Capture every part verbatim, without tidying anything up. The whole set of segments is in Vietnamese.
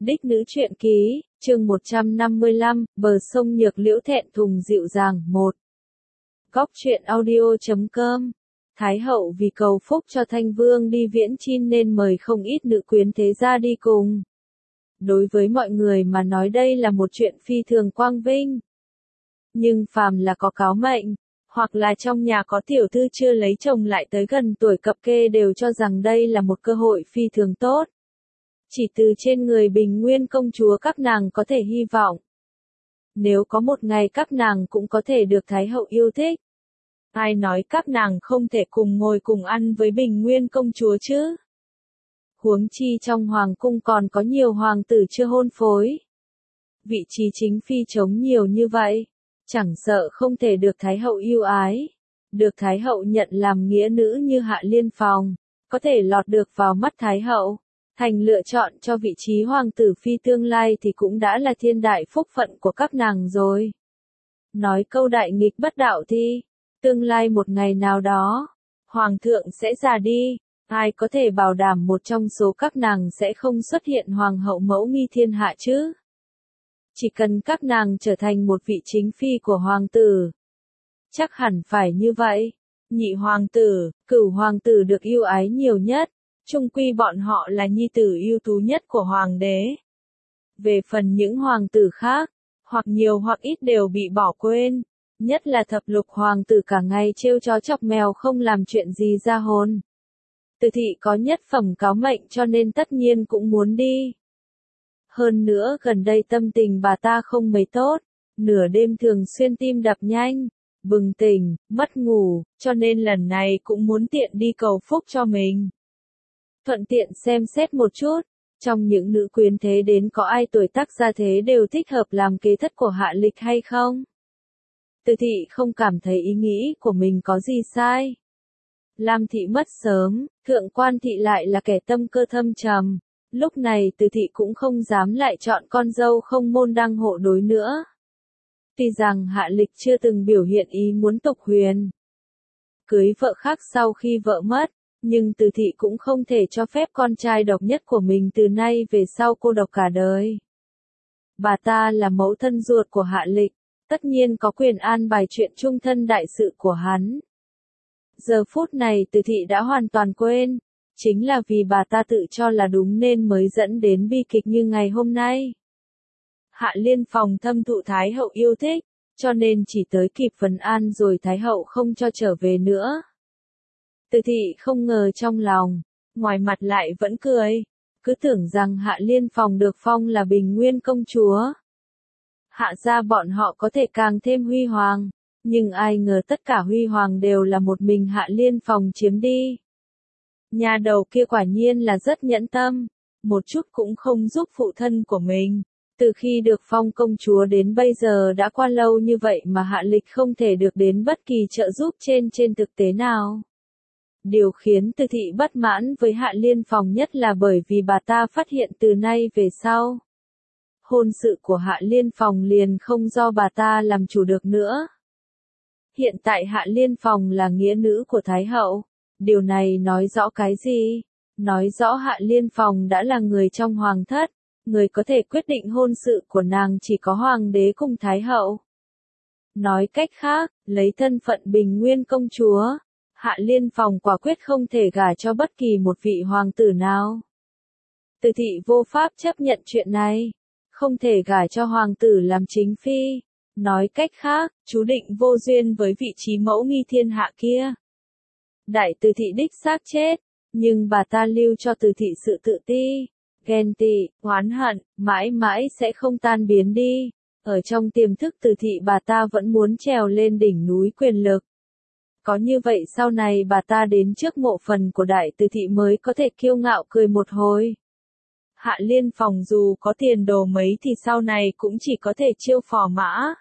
Đích nữ truyện ký, chương một trăm năm mươi lăm, bờ sông Nhược Liễu thẹn thùng dịu dàng, một. Góc truyện audio chấm com. Thái hậu vì cầu phúc cho Thanh Vương đi viễn chinh nên mời không ít nữ quyến thế gia đi cùng. Đối với mọi người mà nói đây là một chuyện phi thường quang vinh. Nhưng phàm là có cáo mệnh, hoặc là trong nhà có tiểu thư chưa lấy chồng lại tới gần tuổi cập kê đều cho rằng đây là một cơ hội phi thường tốt. Chỉ từ trên người Bình Nguyên công chúa các nàng có thể hy vọng. Nếu có một ngày các nàng cũng có thể được Thái hậu yêu thích. Ai nói các nàng không thể cùng ngồi cùng ăn với Bình Nguyên công chúa chứ? Huống chi trong hoàng cung còn có nhiều hoàng tử chưa hôn phối. Vị trí chính phi trống nhiều như vậy, chẳng sợ không thể được Thái hậu yêu ái. Được Thái hậu nhận làm nghĩa nữ như Hạ Liên Phòng, có thể lọt được vào mắt Thái hậu, thành lựa chọn cho vị trí hoàng tử phi tương lai thì cũng đã là thiên đại phúc phận của các nàng rồi. Nói câu đại nghịch bất đạo thì, tương lai một ngày nào đó, hoàng thượng sẽ già đi, ai có thể bảo đảm một trong số các nàng sẽ không xuất hiện hoàng hậu mẫu nghi thiên hạ chứ? Chỉ cần các nàng trở thành một vị chính phi của hoàng tử. Chắc hẳn phải như vậy. Nhị hoàng tử, cửu hoàng tử được yêu ái nhiều nhất. Chung quy bọn họ là nhi tử ưu tú nhất của hoàng đế. Về phần những hoàng tử khác, hoặc nhiều hoặc ít đều bị bỏ quên. Nhất là thập lục hoàng tử cả ngày trêu chó chọc mèo không làm chuyện gì ra hồn. Từ thị có nhất phẩm cáo mệnh cho nên tất nhiên cũng muốn đi. Hơn nữa gần đây tâm tình bà ta không mấy tốt, nửa đêm thường xuyên tim đập nhanh, bừng tỉnh, mất ngủ, cho nên lần này cũng muốn tiện đi cầu phúc cho mình. Thuận tiện xem xét một chút, trong những nữ quyến thế đến có ai tuổi tác gia thế đều thích hợp làm kế thất của Hạ Lịch hay không? Từ thị không cảm thấy ý nghĩ của mình có gì sai. Lam thị mất sớm, thượng quan thị lại là kẻ tâm cơ thâm trầm. Lúc này Từ thị cũng không dám lại chọn con dâu không môn đăng hộ đối nữa. Tuy rằng Hạ Lịch chưa từng biểu hiện ý muốn tục huyền cưới vợ khác sau khi vợ mất, nhưng Từ thị cũng không thể cho phép con trai độc nhất của mình từ nay về sau cô độc cả đời. Bà ta là mẫu thân ruột của Hạ Lịch, tất nhiên có quyền an bài chuyện chung thân đại sự của hắn. Giờ phút này Từ thị đã hoàn toàn quên. Chính là vì bà ta tự cho là đúng nên mới dẫn đến bi kịch như ngày hôm nay. Hạ Liên Phòng thâm thụ Thái hậu yêu thích, cho nên chỉ tới kịp vấn an rồi Thái hậu không cho trở về nữa. Từ thị không ngờ trong lòng, ngoài mặt lại vẫn cười, cứ tưởng rằng Hạ Liên Phòng được phong là Bình Nguyên công chúa. Hạ gia bọn họ có thể càng thêm huy hoàng, nhưng ai ngờ tất cả huy hoàng đều là một mình Hạ Liên Phòng chiếm đi. Nhà đầu kia quả nhiên là rất nhẫn tâm, một chút cũng không giúp phụ thân của mình. Từ khi được phong công chúa đến bây giờ đã qua lâu như vậy mà Hạ Lịch không thể được đến bất kỳ trợ giúp trên trên thực tế nào. Điều khiến Từ thị bất mãn với Hạ Liên Phòng nhất là bởi vì bà ta phát hiện từ nay về sau, hôn sự của Hạ Liên Phòng liền không do bà ta làm chủ được nữa. Hiện tại Hạ Liên Phòng là nghĩa nữ của Thái hậu. Điều này nói rõ cái gì? Nói rõ Hạ Liên Phòng đã là người trong hoàng thất, người có thể quyết định hôn sự của nàng chỉ có hoàng đế cùng Thái hậu. Nói cách khác, lấy thân phận Bình Nguyên công chúa, Hạ Liên Phòng quả quyết không thể gả cho bất kỳ một vị hoàng tử nào. Từ thị vô pháp chấp nhận chuyện này, không thể gả cho hoàng tử làm chính phi. Nói cách khác, chú định vô duyên với vị trí mẫu nghi thiên hạ kia. Đại Từ thị đích xác chết, nhưng bà ta lưu cho Từ thị sự tự ti, ghen tị, oán hận, mãi mãi sẽ không tan biến đi. Ở trong tiềm thức Từ thị bà ta vẫn muốn trèo lên đỉnh núi quyền lực. Có như vậy sau này bà ta đến trước mộ phần của Đại Từ thị mới có thể kiêu ngạo cười một hồi. Hạ Liên Phòng dù có tiền đồ mấy thì sau này cũng chỉ có thể chiêu phò mã.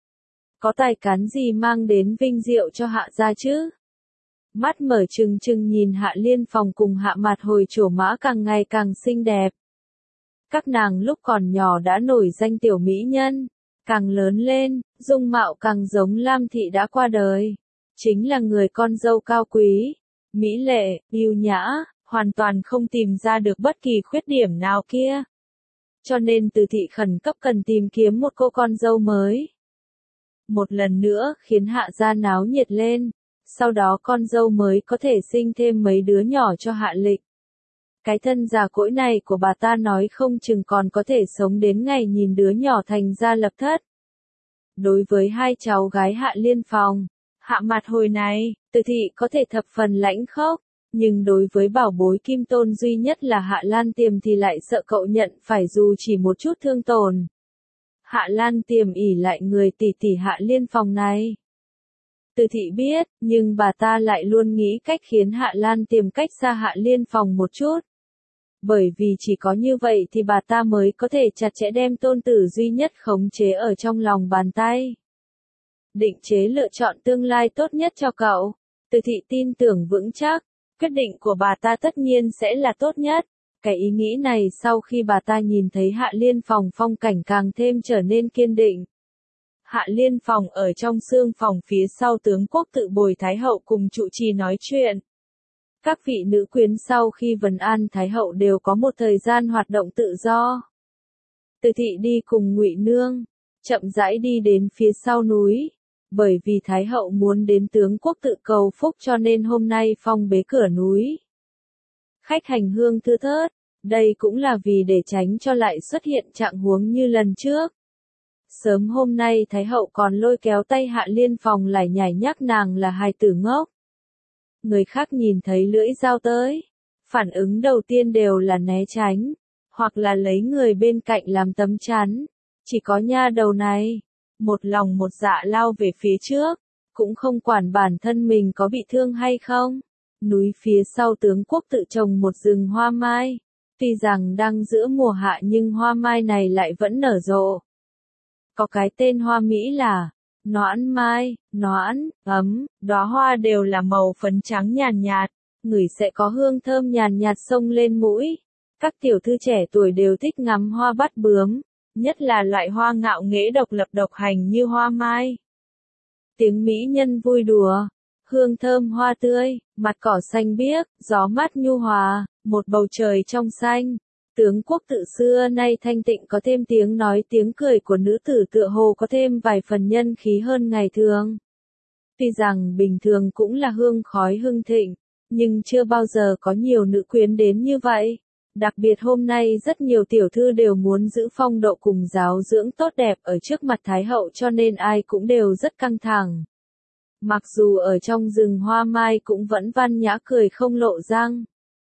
Có tài cán gì mang đến vinh diệu cho Hạ gia chứ? Mắt mở trừng trừng nhìn Hạ Liên Phòng cùng Hạ Mạt Hồi trổ mã càng ngày càng xinh đẹp. Các nàng lúc còn nhỏ đã nổi danh tiểu mỹ nhân, càng lớn lên, dung mạo càng giống Lam thị đã qua đời. Chính là người con dâu cao quý, mỹ lệ, yêu nhã, hoàn toàn không tìm ra được bất kỳ khuyết điểm nào kia. cho nên Từ thị khẩn cấp cần tìm kiếm một cô con dâu mới. Một lần nữa khiến Hạ gia náo nhiệt lên, sau đó con dâu mới có thể sinh thêm mấy đứa nhỏ cho Hạ Lịch. Cái thân già cỗi này của bà ta nói không chừng còn có thể sống đến ngày nhìn đứa nhỏ thành ra lập thất. Đối với hai cháu gái Hạ Liên Phòng, Hạ Mặt hồi này, Từ thị có thể thập phần lãnh khốc, nhưng đối với bảo bối kim tôn duy nhất là Hạ Lan Tiềm thì lại sợ cậu nhận phải dù chỉ một chút thương tổn. Hạ Lan Tiềm ỷ lại người tỷ tỷ Hạ Liên Phòng này. Từ thị biết, nhưng bà ta lại luôn nghĩ cách khiến Hạ Lan Tiềm cách xa Hạ Liên Phòng một chút. Bởi vì chỉ có như vậy thì bà ta mới có thể chặt chẽ đem tôn tử duy nhất khống chế ở trong lòng bàn tay. Định chế lựa chọn tương lai tốt nhất cho cậu. Từ thị tin tưởng vững chắc, quyết định của bà ta tất nhiên sẽ là tốt nhất. Cái ý nghĩ này sau khi bà ta nhìn thấy Hạ Liên Phòng phong cảnh càng thêm trở nên kiên định. Hạ Liên Phòng ở trong xương phòng phía sau tướng quốc tự bồi Thái Hậu cùng trụ trì nói chuyện. Các vị nữ quyến sau khi vấn an Thái Hậu đều có một thời gian hoạt động tự do. Từ thị đi cùng Ngụy Nương, chậm rãi đi đến phía sau núi. Bởi vì Thái Hậu muốn đến tướng quốc tự cầu phúc cho nên hôm nay phong bế cửa núi. Khách hành hương thưa thớt, đây cũng là vì để tránh cho lại xuất hiện trạng huống như lần trước. Sớm hôm nay Thái Hậu còn lôi kéo tay Hạ Liên Phòng lại nhảy nhắc nàng là hài tử ngốc. Người khác nhìn thấy lưỡi dao tới, phản ứng đầu tiên đều là né tránh, hoặc là lấy người bên cạnh làm tấm chắn. Chỉ có nha đầu này, một lòng một dạ lao về phía trước, cũng không quản bản thân mình có bị thương hay không. Núi phía sau tướng quốc tự trồng một rừng hoa mai, tuy rằng đang giữa mùa hạ nhưng hoa mai này lại vẫn nở rộ. Có cái tên hoa mỹ là noãn mai, noãn, ấm, đóa hoa đều là màu phấn trắng nhàn nhạt, ngửi sẽ có hương thơm nhàn nhạt xông lên mũi. Các tiểu thư trẻ tuổi đều thích ngắm hoa bắt bướm, nhất là loại hoa ngạo nghễ độc lập độc hành như hoa mai. Tiếng mỹ nhân vui đùa, hương thơm hoa tươi, mặt cỏ xanh biếc, gió mát nhu hòa, một bầu trời trong xanh. Tướng quốc tự xưa nay thanh tịnh có thêm tiếng nói tiếng cười của nữ tử tựa hồ có thêm vài phần nhân khí hơn ngày thường. Tuy rằng bình thường cũng là hương khói hưng thịnh, nhưng chưa bao giờ có nhiều nữ quyến đến như vậy. Đặc biệt hôm nay rất nhiều tiểu thư đều muốn giữ phong độ cùng giáo dưỡng tốt đẹp ở trước mặt Thái Hậu cho nên ai cũng đều rất căng thẳng. Mặc dù ở trong rừng hoa mai cũng vẫn văn nhã cười không lộ răng.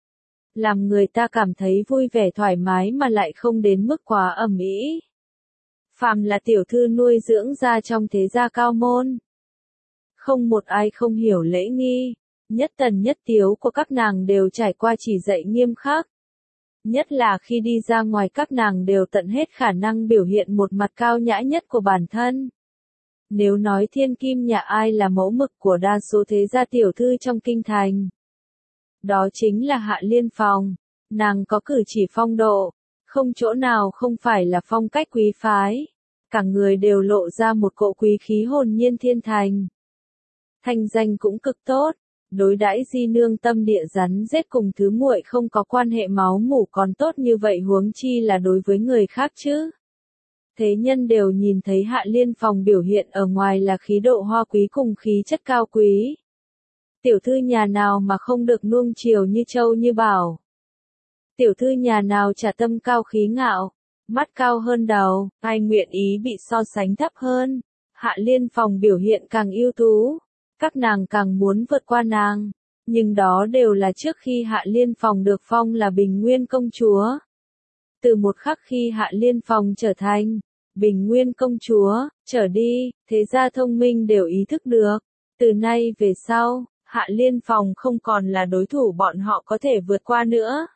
Làm người ta cảm thấy vui vẻ thoải mái mà lại không đến mức quá ầm ĩ. Phàm là tiểu thư nuôi dưỡng ra trong thế gia cao môn. Không một ai không hiểu lễ nghi, nhất tần nhất tiếu của các nàng đều trải qua chỉ dạy nghiêm khắc. Nhất là khi đi ra ngoài các nàng đều tận hết khả năng biểu hiện một mặt cao nhã nhất của bản thân. Nếu nói thiên kim nhà ai là mẫu mực của đa số thế gia tiểu thư trong kinh thành, đó chính là Hạ Liên Phòng. Nàng có cử chỉ phong độ, không chỗ nào không phải là phong cách quý phái. Cả người đều lộ ra một cỗ quý khí hồn nhiên thiên thành. Thanh danh cũng cực tốt, đối đãi di nương tâm địa rắn rết cùng thứ muội không có quan hệ máu mủ còn tốt như vậy huống chi là đối với người khác chứ. Thế nhân đều nhìn thấy Hạ Liên Phòng biểu hiện ở ngoài là khí độ hoa quý cùng khí chất cao quý. Tiểu thư nhà nào mà không được nuông chiều như châu như bảo. Tiểu thư nhà nào trả tâm cao khí ngạo, mắt cao hơn đầu, ai nguyện ý bị so sánh thấp hơn. Hạ Liên Phòng biểu hiện càng ưu tú, các nàng càng muốn vượt qua nàng, nhưng đó đều là trước khi Hạ Liên Phòng được phong là Bình Nguyên công chúa. Từ một khắc khi Hạ Liên Phòng trở thành Bình Nguyên công chúa, trở đi, thế gia thông minh đều ý thức được, từ nay về sau, Hạ Liên Phòng không còn là đối thủ bọn họ có thể vượt qua nữa,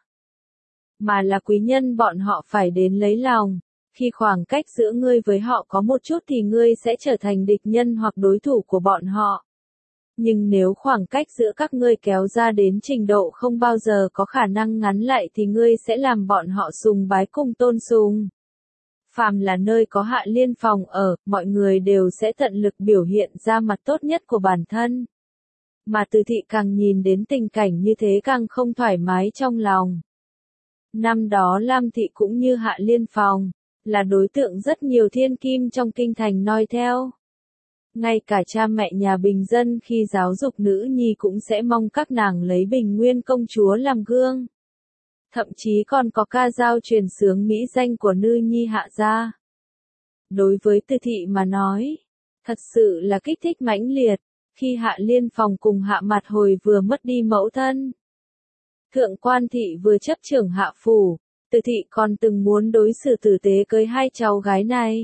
mà là quý nhân bọn họ phải đến lấy lòng. Khi khoảng cách giữa ngươi với họ có một chút thì ngươi sẽ trở thành địch nhân hoặc đối thủ của bọn họ. Nhưng nếu khoảng cách giữa các ngươi kéo ra đến trình độ không bao giờ có khả năng ngắn lại thì ngươi sẽ làm bọn họ sùng bái cùng tôn sùng. Phàm là nơi có Hạ Liên Phòng ở, mọi người đều sẽ tận lực biểu hiện ra mặt tốt nhất của bản thân. Mà Từ thị càng nhìn đến tình cảnh như thế càng không thoải mái trong lòng. Năm đó Lam Thị cũng như Hạ Liên Phòng, là đối tượng rất nhiều thiên kim trong kinh thành noi theo. Ngay cả cha mẹ nhà bình dân khi giáo dục nữ nhi cũng sẽ mong các nàng lấy Bình Nguyên công chúa làm gương. Thậm chí còn có ca dao truyền xướng mỹ danh của nữ nhi Hạ gia. Đối với Từ Thị mà nói, thật sự là kích thích mãnh liệt, khi Hạ Liên Phòng cùng Hạ Mặt Hồi vừa mất đi mẫu thân. Thượng Quan Thị vừa chấp trưởng Hạ phủ, Từ Thị còn từng muốn đối xử tử tế cưới hai cháu gái này.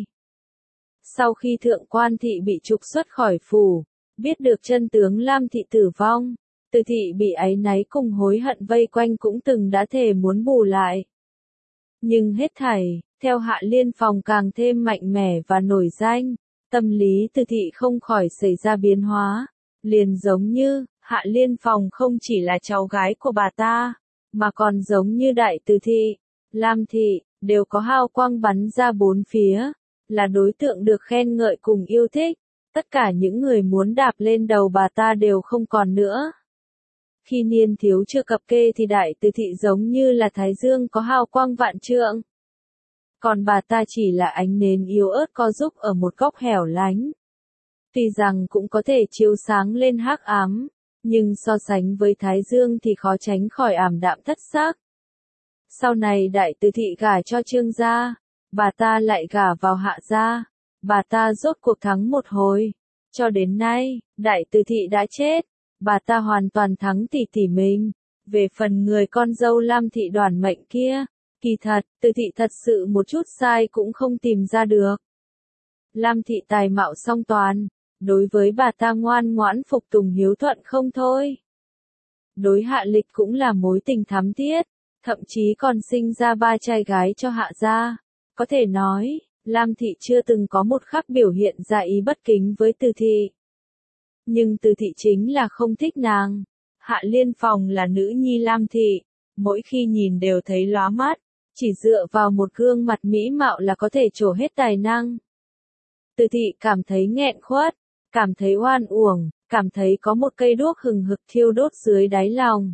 Sau khi Thượng Quan Thị bị trục xuất khỏi phủ, biết được chân tướng Lam Thị tử vong, Từ Thị bị áy náy cùng hối hận vây quanh cũng từng đã thề muốn bù lại. Nhưng hết thảy, theo Hạ Liên Phòng càng thêm mạnh mẽ và nổi danh, tâm lý Từ Thị không khỏi xảy ra biến hóa, liền giống như, Hạ Liên Phòng không chỉ là cháu gái của bà ta, mà còn giống như Đại Từ Thị, Lam Thị, đều có hào quang bắn ra bốn phía, là đối tượng được khen ngợi cùng yêu thích, tất cả những người muốn đạp lên đầu bà ta đều không còn nữa. Khi niên thiếu chưa cập kê thì Đại Từ Thị giống như là thái dương có hào quang vạn trượng. Còn bà ta chỉ là ánh nến yếu ớt co giúp ở một góc hẻo lánh. Tuy rằng cũng có thể chiếu sáng lên hắc ám, nhưng so sánh với thái dương thì khó tránh khỏi ảm đạm thất sắc. Sau này Đại Từ Thị gả cho Trương gia, bà ta lại gả vào Hạ gia, bà ta rốt cuộc thắng một hồi. Cho đến nay, Đại Từ Thị đã chết, bà ta hoàn toàn thắng tỷ tỷ mình. Về phần người con dâu Lam Thị đoản mệnh kia, kỳ thật, Từ Thị thật sự một chút sai cũng không tìm ra được. Lam Thị tài mạo song toàn, đối với bà ta ngoan ngoãn phục tùng hiếu thuận không thôi. Đối Hạ Lịch cũng là mối tình thắm thiết, thậm chí còn sinh ra ba trai gái cho Hạ gia. Có thể nói, Lam Thị chưa từng có một khắc biểu hiện ra ý bất kính với Từ Thị. Nhưng Từ Thị chính là không thích nàng. Hạ Liên Phòng là nữ nhi Lam Thị, mỗi khi nhìn đều thấy lóa mắt, chỉ dựa vào một gương mặt mỹ mạo là có thể trổ hết tài năng. Từ Thị cảm thấy nghẹn khuất, cảm thấy oan uổng, cảm thấy có một cây đuốc hừng hực thiêu đốt dưới đáy lòng.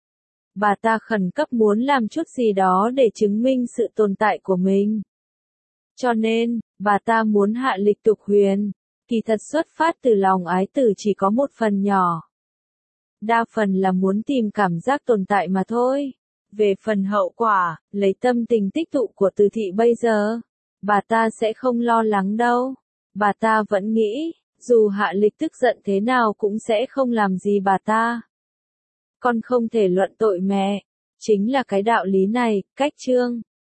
Bà ta khẩn cấp muốn làm chút gì đó để chứng minh sự tồn tại của mình. Cho nên, bà ta muốn Hạ Lịch tục huyền, kỳ thật xuất phát từ lòng ái tử chỉ có một phần nhỏ. Đa phần là muốn tìm cảm giác tồn tại mà thôi. Về phần hậu quả, lấy tâm tình tích tụ của Từ Thị bây giờ, bà ta sẽ không lo lắng đâu. Bà ta vẫn nghĩ, dù Hạ Lịch tức giận thế nào cũng sẽ không làm gì bà ta. Con không thể luận tội mẹ, chính là cái đạo lý này, cách Trương